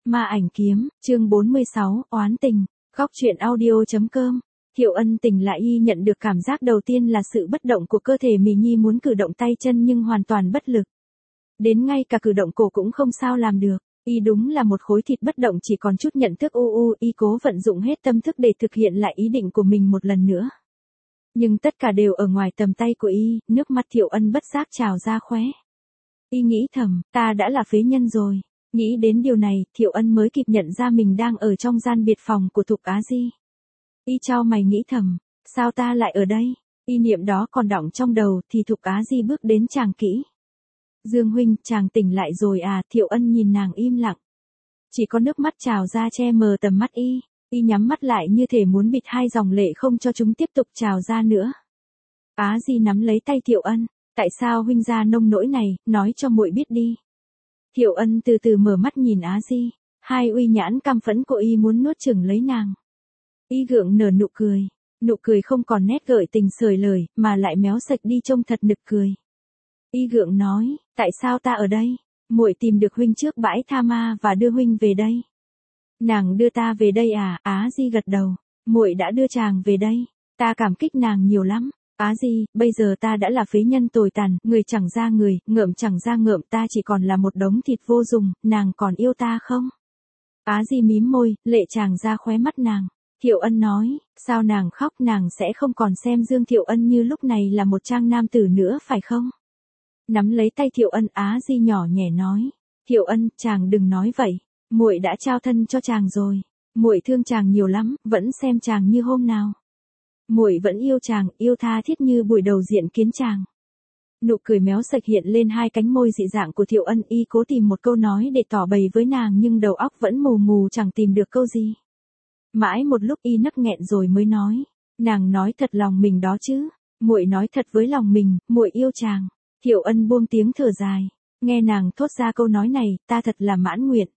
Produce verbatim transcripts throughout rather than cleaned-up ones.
Ma ảnh kiếm, chương bốn mươi sáu, oán tình, góc truyện audio.com. Thiệu Ân tỉnh lại y nhận được cảm giác đầu tiên là sự bất động của cơ thể Mì Nhi muốn cử động tay chân nhưng hoàn toàn bất lực. Đến ngay cả cử động cổ cũng không sao làm được, y đúng là một khối thịt bất động chỉ còn chút nhận thức u u, y cố vận dụng hết tâm thức để thực hiện lại ý định của mình một lần nữa. Nhưng tất cả đều ở ngoài tầm tay của y, nước mắt Thiệu Ân bất giác trào ra khóe. Y nghĩ thầm, ta đã là phế nhân rồi. Nghĩ đến điều này, Thiệu Ân mới kịp nhận ra mình đang ở trong gian biệt phòng của Thục Á Di. Y chau mày nghĩ thầm, sao ta lại ở đây? Y niệm đó còn đọng trong đầu thì Thục Á Di bước đến chàng kỹ. Dương huynh, chàng tỉnh lại rồi à? Thiệu Ân nhìn nàng im lặng. Chỉ có nước mắt trào ra che mờ tầm mắt y, y nhắm mắt lại như thể muốn bịt hai dòng lệ không cho chúng tiếp tục trào ra nữa. Á Di nắm lấy tay Thiệu Ân, tại sao huynh ra nông nỗi này, nói cho muội biết đi. Thiệu Ân từ từ mở mắt nhìn Á Di, hai uy nhãn căm phẫn của y muốn nuốt chửng lấy nàng. Y gượng nở nụ cười, nụ cười không còn nét gợi tình sời lời, mà lại méo sạch đi trông thật nực cười. Y gượng nói, tại sao ta ở đây? Muội tìm được huynh trước bãi Tha Ma và đưa huynh về đây. Nàng đưa ta về đây à? Á Di gật đầu, muội đã đưa chàng về đây, ta cảm kích nàng nhiều lắm. Á Di, bây giờ ta đã là phế nhân tồi tàn, người chẳng ra người, ngợm chẳng ra ngợm, ta chỉ còn là một đống thịt vô dụng, nàng còn yêu ta không? Á Di mím môi, lệ tràng ra khóe mắt nàng. Thiệu Ân nói, sao nàng khóc, nàng sẽ không còn xem Dương Thiệu Ân như lúc này là một trang nam tử nữa phải không? Nắm lấy tay Thiệu Ân, Á Di nhỏ nhẹ nói, Thiệu Ân, chàng đừng nói vậy, muội đã trao thân cho chàng rồi, muội thương chàng nhiều lắm, vẫn xem chàng như hôm nào. Muội vẫn yêu chàng, yêu tha thiết như buổi đầu diện kiến chàng. Nụ cười méo sạch hiện lên hai cánh môi dị dạng của Thiệu Ân, y cố tìm một câu nói để tỏ bày với nàng nhưng đầu óc vẫn mù mù chẳng tìm được câu gì. Mãi một lúc y nấc nghẹn rồi mới nói, nàng nói thật lòng mình đó chứ, muội nói thật với lòng mình, muội yêu chàng. Thiệu Ân buông tiếng thở dài, nghe nàng thốt ra câu nói này, ta thật là mãn nguyện.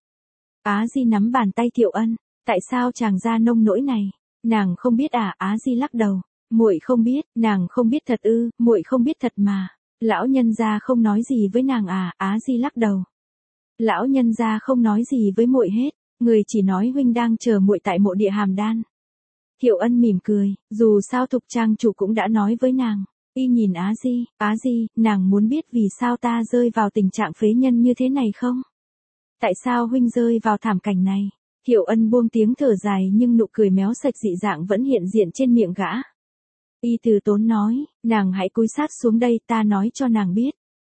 Á Di nắm bàn tay Thiệu Ân, tại sao chàng ra nông nỗi này? Nàng không biết à? Á Di lắc đầu, muội không biết, nàng không biết thật ư? Muội không biết thật mà. Lão nhân gia không nói gì với nàng à? Á Di lắc đầu. Lão nhân gia không nói gì với muội hết, người chỉ nói huynh đang chờ muội tại mộ địa Hàm Đan. Thiệu Ân mỉm cười, dù sao Thục trang chủ cũng đã nói với nàng. Y nhìn Á Di, Á Di, nàng muốn biết vì sao ta rơi vào tình trạng phế nhân như thế này không? Tại sao huynh rơi vào thảm cảnh này? Thiệu Ân buông tiếng thở dài nhưng nụ cười méo sạch dị dạng vẫn hiện diện trên miệng gã. Y từ tốn nói, nàng hãy cúi sát xuống đây, ta nói cho nàng biết.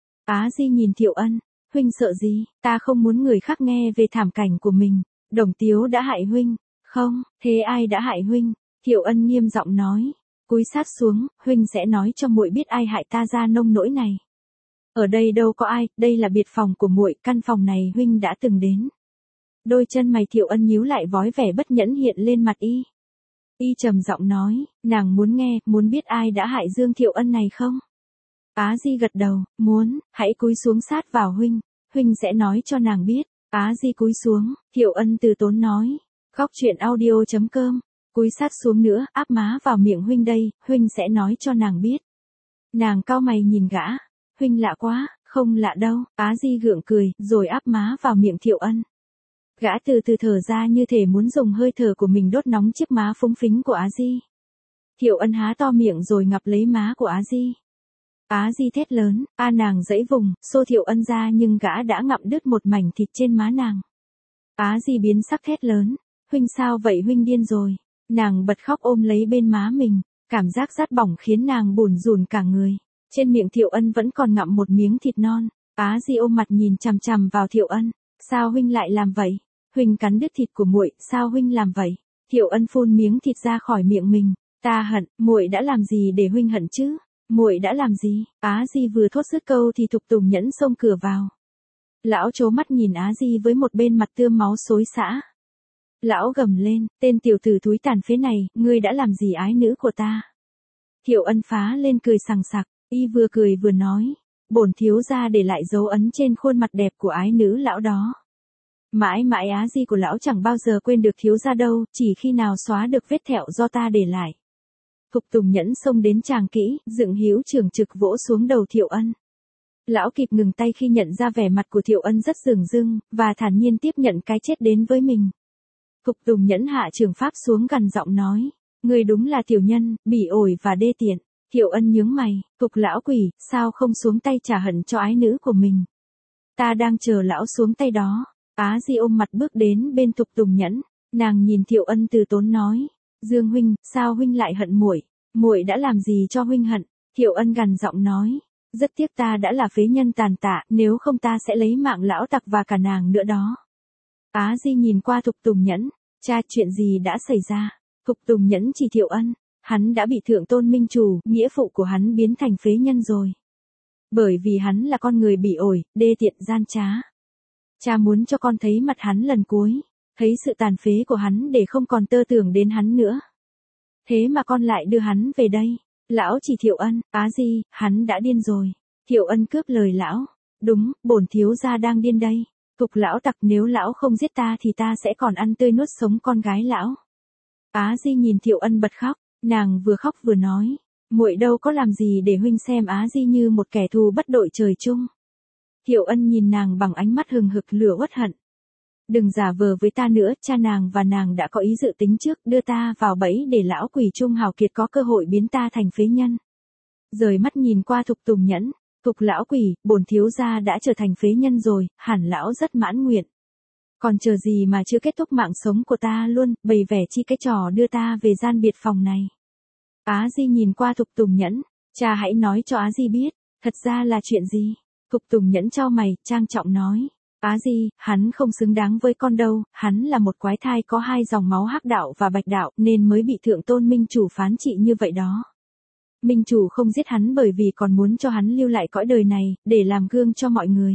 Á Di nhìn Thiệu Ân, huynh sợ gì? Ta không muốn người khác nghe về thảm cảnh của mình. Đồng Tiếu đã hại huynh. Không, thế ai đã hại huynh? Thiệu Ân nghiêm giọng nói, cúi sát xuống, huynh sẽ nói cho muội biết ai hại ta ra nông nỗi này. Ở đây đâu có ai, đây là biệt phòng của muội, căn phòng này huynh đã từng đến. Đôi chân mày Thiệu Ân nhíu lại, vói vẻ bất nhẫn hiện lên mặt y. Y trầm giọng nói, nàng muốn nghe, muốn biết ai đã hại Dương Thiệu Ân này không? Á Di gật đầu, muốn, hãy cúi xuống sát vào huynh, huynh sẽ nói cho nàng biết. Á Di cúi xuống, Thiệu Ân từ tốn nói, góc truyện audio.com, cúi sát xuống nữa, áp má vào miệng huynh đây, huynh sẽ nói cho nàng biết. Nàng cau mày nhìn gã, huynh lạ quá, không lạ đâu. Á Di gượng cười, rồi áp má vào miệng Thiệu Ân. Gã từ từ thở ra như thể muốn dùng hơi thở của mình đốt nóng chiếc má phúng phính của Á Di. Thiệu Ân há to miệng rồi ngậm lấy má của Á Di. Á Di thét lớn, a nàng giãy vùng, xô Thiệu Ân ra nhưng gã đã ngậm đứt một mảnh thịt trên má nàng. Á Di biến sắc thét lớn, huynh sao vậy, huynh điên rồi. Nàng bật khóc ôm lấy bên má mình, cảm giác rát bỏng khiến nàng bủn rủn cả người. Trên miệng Thiệu Ân vẫn còn ngậm một miếng thịt non. Á Di ôm mặt nhìn chằm chằm vào Thiệu Ân, sao huynh lại làm vậy? Huynh cắn đứt thịt của muội, sao huynh làm vậy? Thiệu Ân phun miếng thịt ra khỏi miệng mình, ta hận, muội đã làm gì để huynh hận chứ? Muội đã làm gì? Á Di vừa thốt dứt câu thì Thục Tùng Nhẫn xông cửa vào. Lão trố mắt nhìn Á Di với một bên mặt tươm máu xối xả. Lão gầm lên, tên tiểu tử thúi tàn phế này, ngươi đã làm gì ái nữ của ta? Thiệu Ân phá lên cười sằng sặc, y vừa cười vừa nói, bổn thiếu gia để lại dấu ấn trên khuôn mặt đẹp của ái nữ lão đó. Mãi mãi Á Di của lão chẳng bao giờ quên được thiếu gia đâu, chỉ khi nào xóa được vết thẹo do ta để lại. Thục Tùng Nhẫn xông đến chàng kỹ, dựng hữu trường trực vỗ xuống đầu Thiệu Ân. Lão kịp ngừng tay khi nhận ra vẻ mặt của Thiệu Ân rất dửng dưng, và thản nhiên tiếp nhận cái chết đến với mình. Thục Tùng Nhẫn hạ trường pháp xuống gằn giọng nói, người đúng là tiểu nhân, bỉ ổi và đê tiện. Thiệu Ân nhướng mày, Thục lão quỷ, sao không xuống tay trả hận cho ái nữ của mình? Ta đang chờ lão xuống tay đó. Á Di ôm mặt bước đến bên Thục Tùng Nhẫn, nàng nhìn Thiệu Ân từ tốn nói, Dương huynh, sao huynh lại hận muội? Muội đã làm gì cho huynh hận? Thiệu Ân gằn giọng nói, rất tiếc ta đã là phế nhân tàn tạ, nếu không ta sẽ lấy mạng lão tặc và cả nàng nữa đó. Á Di nhìn qua Thục Tùng Nhẫn, cha chuyện gì đã xảy ra? Thục Tùng Nhẫn chỉ Thiệu Ân, hắn đã bị Thượng Tôn Minh Chủ, nghĩa phụ của hắn biến thành phế nhân rồi. Bởi vì hắn là con người bỉ ổi, đê tiện gian trá. Cha muốn cho con thấy mặt hắn lần cuối, thấy sự tàn phế của hắn để không còn tơ tưởng đến hắn nữa. Thế mà con lại đưa hắn về đây. Lão chỉ Thiệu Ân, Á Di, hắn đã điên rồi. Thiệu Ân cướp lời lão, đúng, bổn thiếu gia đang điên đây. Thục lão tặc, nếu lão không giết ta thì ta sẽ còn ăn tươi nuốt sống con gái lão. Á Di nhìn Thiệu Ân bật khóc, nàng vừa khóc vừa nói, muội đâu có làm gì để huynh xem Á Di như một kẻ thù bất đội trời chung. Thiệu Ân nhìn nàng bằng ánh mắt hừng hực lửa uất hận. Đừng giả vờ với ta nữa, cha nàng và nàng đã có ý dự tính trước, đưa ta vào bẫy để lão quỷ Trung hào kiệt có cơ hội biến ta thành phế nhân. Rời mắt nhìn qua Thục Tùng Nhẫn, Thục lão quỷ, bổn thiếu gia đã trở thành phế nhân rồi, hẳn lão rất mãn nguyện. Còn chờ gì mà chưa kết thúc mạng sống của ta luôn, bày vẻ chi cái trò đưa ta về gian biệt phòng này. Á Di nhìn qua Thục Tùng Nhẫn, cha hãy nói cho Á Di biết, thật ra là chuyện gì? Thục Tùng Nhẫn chau mày, trang trọng nói, Á Di, hắn không xứng đáng với con đâu, hắn là một quái thai có hai dòng máu hắc đạo và bạch đạo nên mới bị Thượng Tôn Minh Chủ phán trị như vậy đó. Minh Chủ không giết hắn bởi vì còn muốn cho hắn lưu lại cõi đời này, để làm gương cho mọi người.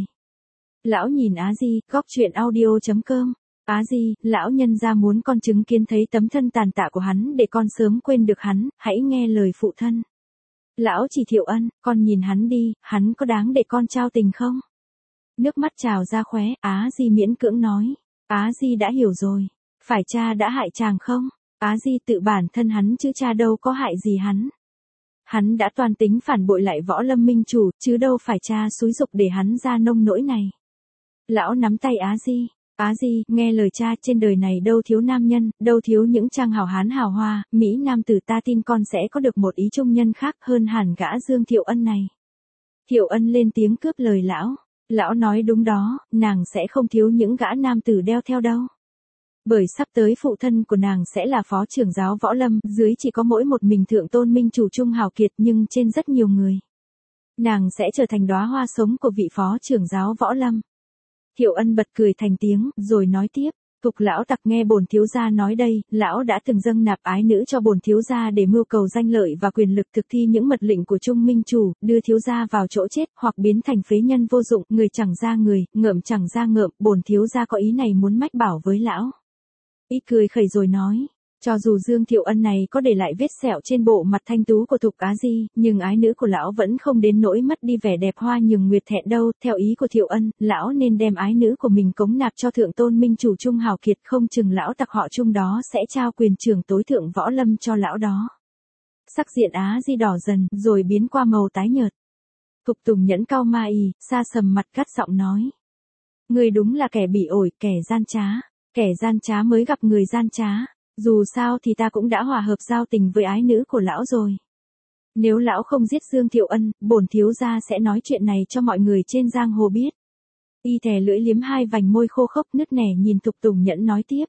Lão nhìn Á Di, góc chuyện audio chấm com. Á Di, lão nhân gia muốn con chứng kiến thấy tấm thân tàn tạ của hắn để con sớm quên được hắn, hãy nghe lời phụ thân. Lão chỉ Thiệu Ân, con nhìn hắn đi, hắn có đáng để con trao tình không? Nước mắt trào ra khóe, Á Di miễn cưỡng nói. Á Di đã hiểu rồi. Phải cha đã hại chàng không? Á Di tự bản thân hắn chứ cha đâu có hại gì hắn. Hắn đã toàn tính phản bội lại Võ Lâm Minh Chủ, chứ đâu phải cha xúi giục để hắn ra nông nỗi này. Lão nắm tay Á Di. Á Di, nghe lời cha, trên đời này đâu thiếu nam nhân, đâu thiếu những trang hào hán hào hoa, Mỹ nam tử, ta tin con sẽ có được một ý trung nhân khác hơn hẳn gã Dương Thiệu Ân này. Thiệu Ân lên tiếng cướp lời lão. Lão nói đúng đó, nàng sẽ không thiếu những gã nam tử đeo theo đâu. Bởi sắp tới phụ thân của nàng sẽ là phó trưởng giáo Võ Lâm, dưới chỉ có mỗi một mình Thượng Tôn Minh Chủ Trung hào kiệt nhưng trên rất nhiều người. Nàng sẽ trở thành đóa hoa sống của vị phó trưởng giáo Võ Lâm. Thiệu Ân bật cười thành tiếng, rồi nói tiếp, Thục lão tặc, nghe bổn thiếu gia nói đây, lão đã từng dâng nạp ái nữ cho bổn thiếu gia để mưu cầu danh lợi và quyền lực, thực thi những mật lệnh của Trung Minh Chủ, đưa thiếu gia vào chỗ chết, hoặc biến thành phế nhân vô dụng, người chẳng ra người, ngợm chẳng ra ngợm, bổn thiếu gia có ý này muốn mách bảo với lão. Ít cười khẩy rồi nói, cho dù Dương Thiệu Ân này có để lại vết sẹo trên bộ mặt thanh tú của Thục Á Di, nhưng ái nữ của lão vẫn không đến nỗi mất đi vẻ đẹp hoa nhường nguyệt thẹn đâu. Theo ý của Thiệu Ân, lão nên đem ái nữ của mình cống nạp cho Thượng Tôn Minh Chủ Trung hào kiệt, không chừng lão tặc họ Trung đó sẽ trao quyền trưởng tối thượng Võ Lâm cho lão đó. Sắc diện Á Di đỏ dần, rồi biến qua màu tái nhợt. Thục Tùng Nhẫn cau ma ì, sa sầm mặt gắt giọng nói. Người đúng là kẻ bỉ ổi, kẻ gian trá. Kẻ gian trá mới gặp người gian trá. Dù sao thì ta cũng đã hòa hợp giao tình với ái nữ của lão rồi. Nếu lão không giết Dương Thiệu Ân, bổn thiếu gia sẽ nói chuyện này cho mọi người trên giang hồ biết. Y thè lưỡi liếm hai vành môi khô khốc nứt nẻ nhìn Thục Tùng Nhẫn nói tiếp.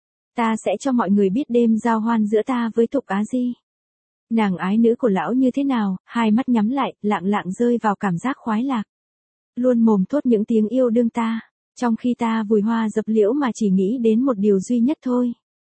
Ta sẽ cho mọi người biết đêm giao hoan giữa ta với Thục Á Di. Nàng ái nữ của lão như thế nào, hai mắt nhắm lại, lạng lạng rơi vào cảm giác khoái lạc. Luôn mồm thốt những tiếng yêu đương ta, trong khi ta vùi hoa dập liễu mà chỉ nghĩ đến một điều duy nhất thôi.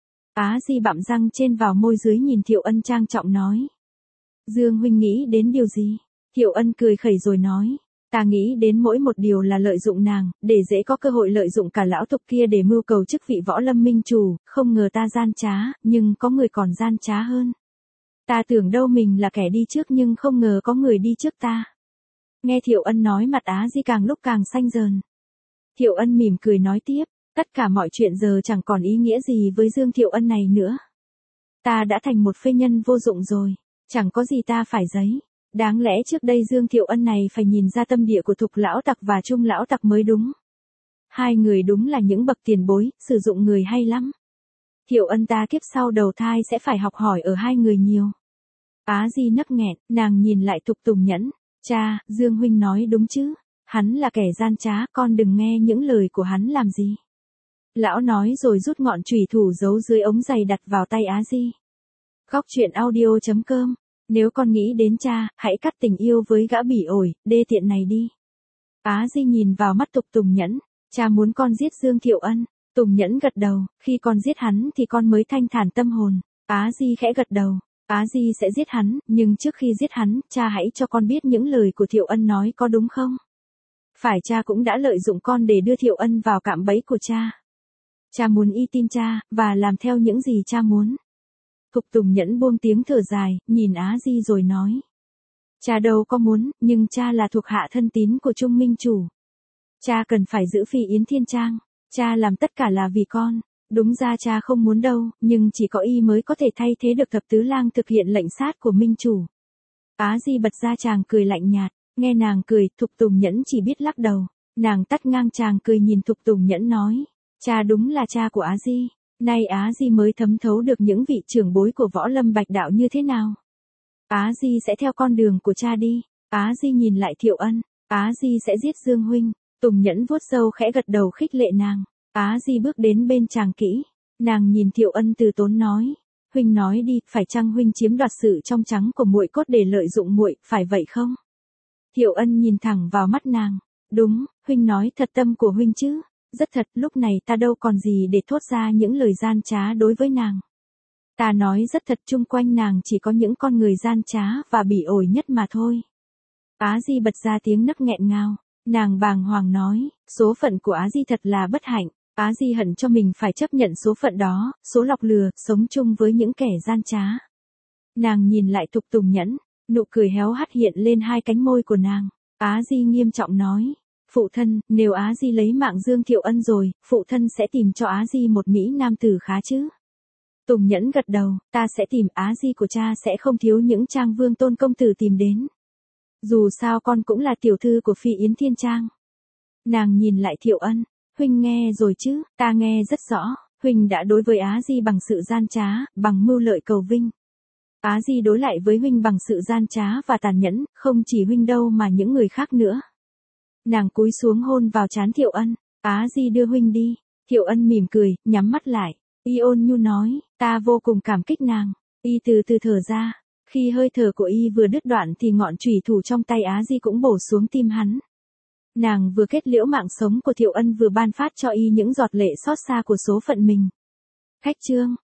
Á Di bặm răng trên vào môi dưới nhìn Thiệu Ân trang trọng nói. Dương huynh nghĩ đến điều gì? Thiệu Ân cười khẩy rồi nói. Ta nghĩ đến mỗi một điều là lợi dụng nàng, để dễ có cơ hội lợi dụng cả lão Thục kia để mưu cầu chức vị Võ Lâm Minh Chủ, không ngờ ta gian trá, nhưng có người còn gian trá hơn. Ta tưởng đâu mình là kẻ đi trước nhưng không ngờ có người đi trước ta. Nghe Thiệu Ân nói mặt Á Di càng lúc càng xanh dờn. Thiệu Ân mỉm cười nói tiếp. Tất cả mọi chuyện giờ chẳng còn ý nghĩa gì với Dương Thiệu Ân này nữa. Ta đã thành một phế nhân vô dụng rồi, chẳng có gì ta phải giấy. Đáng lẽ trước đây Dương Thiệu Ân này phải nhìn ra tâm địa của Thục lão tặc và Trung lão tặc mới đúng. Hai người đúng là những bậc tiền bối, sử dụng người hay lắm. Thiệu Ân ta kiếp sau đầu thai sẽ phải học hỏi ở hai người nhiều. Á Di nấc nghẹn, nàng nhìn lại Thục Tùng Nhẫn. Cha, Dương huynh nói đúng chứ. Hắn là kẻ gian trá, con đừng nghe những lời của hắn làm gì. Lão nói rồi rút ngọn chùy thủ giấu dưới ống giày đặt vào tay Á Di. Góc truyện audio chấm com. Nếu con nghĩ đến cha, hãy cắt tình yêu với gã bỉ ổi, đê tiện này đi. Á Di nhìn vào mắt Thục Tùng Nhẫn. Cha muốn con giết Dương Thiệu Ân. Tùng Nhẫn gật đầu, khi con giết hắn thì con mới thanh thản tâm hồn. Á Di khẽ gật đầu. Á Di sẽ giết hắn, nhưng trước khi giết hắn, cha hãy cho con biết những lời của Thiệu Ân nói có đúng không? Phải cha cũng đã lợi dụng con để đưa Thiệu Ân vào cạm bẫy của cha. Cha muốn y tin cha, và làm theo những gì cha muốn. Thục Tùng Nhẫn buông tiếng thở dài, nhìn Á Di rồi nói. Cha đâu có muốn, nhưng cha là thuộc hạ thân tín của Trung Minh Chủ. Cha cần phải giữ Phi Yến Thiên Trang. Cha làm tất cả là vì con. Đúng ra cha không muốn đâu, nhưng chỉ có y mới có thể thay thế được thập tứ lang thực hiện lệnh sát của Minh Chủ. Á Di bật ra chàng cười lạnh nhạt. Nghe nàng cười, Thục Tùng Nhẫn chỉ biết lắc đầu. Nàng tắt ngang chàng cười nhìn Thục Tùng Nhẫn nói. Cha đúng là cha của Á Di. Nay Á Di mới thấm thấu được những vị trưởng bối của võ lâm bạch đạo như thế nào. Á Di sẽ theo con đường của cha đi. Á Di nhìn lại Thiệu Ân. Á Di sẽ giết Dương huynh. Tùng Nhẫn vuốt râu khẽ gật đầu khích lệ nàng. Á Di bước đến bên chàng kỹ. Nàng nhìn Thiệu Ân từ tốn nói. Huynh nói đi, phải chăng huynh chiếm đoạt sự trong trắng của muội cốt để lợi dụng muội, phải vậy không? Thiệu Ân nhìn thẳng vào mắt nàng. Đúng, huynh nói thật tâm của huynh chứ. Rất thật, lúc này ta đâu còn gì để thốt ra những lời gian trá đối với nàng. Ta nói rất thật, chung quanh nàng chỉ có những con người gian trá và bỉ ổi nhất mà thôi. Á Di bật ra tiếng nấc nghẹn ngào. Nàng bàng hoàng nói, số phận của Á Di thật là bất hạnh. Á Di hận cho mình phải chấp nhận số phận đó, số lọc lừa, sống chung với những kẻ gian trá. Nàng nhìn lại Thục Tùng Nhẫn, nụ cười héo hắt hiện lên hai cánh môi của nàng. Á Di nghiêm trọng nói, phụ thân, nếu Á Di lấy mạng Dương Thiệu Ân rồi, phụ thân sẽ tìm cho Á Di một mỹ nam tử khá chứ? Tùng Nhẫn gật đầu, ta sẽ tìm. Á Di của cha sẽ không thiếu những trang vương tôn công tử tìm đến. Dù sao con cũng là tiểu thư của Phi Yến Thiên Trang. Nàng nhìn lại Thiệu Ân, huynh nghe rồi chứ, ta nghe rất rõ, huynh đã đối với Á Di bằng sự gian trá, bằng mưu lợi cầu vinh. Á Di đối lại với huynh bằng sự gian trá và tàn nhẫn, không chỉ huynh đâu mà những người khác nữa. Nàng cúi xuống hôn vào trán Thiệu Ân. Á Di đưa huynh đi. Thiệu Ân mỉm cười, nhắm mắt lại. Y ôn nhu nói, ta vô cùng cảm kích nàng. Y từ từ thở ra. Khi hơi thở của y vừa đứt đoạn thì ngọn chùy thủ trong tay Á Di cũng bổ xuống tim hắn. Nàng vừa kết liễu mạng sống của Thiệu Ân vừa ban phát cho y những giọt lệ xót xa của số phận mình. Khách chương.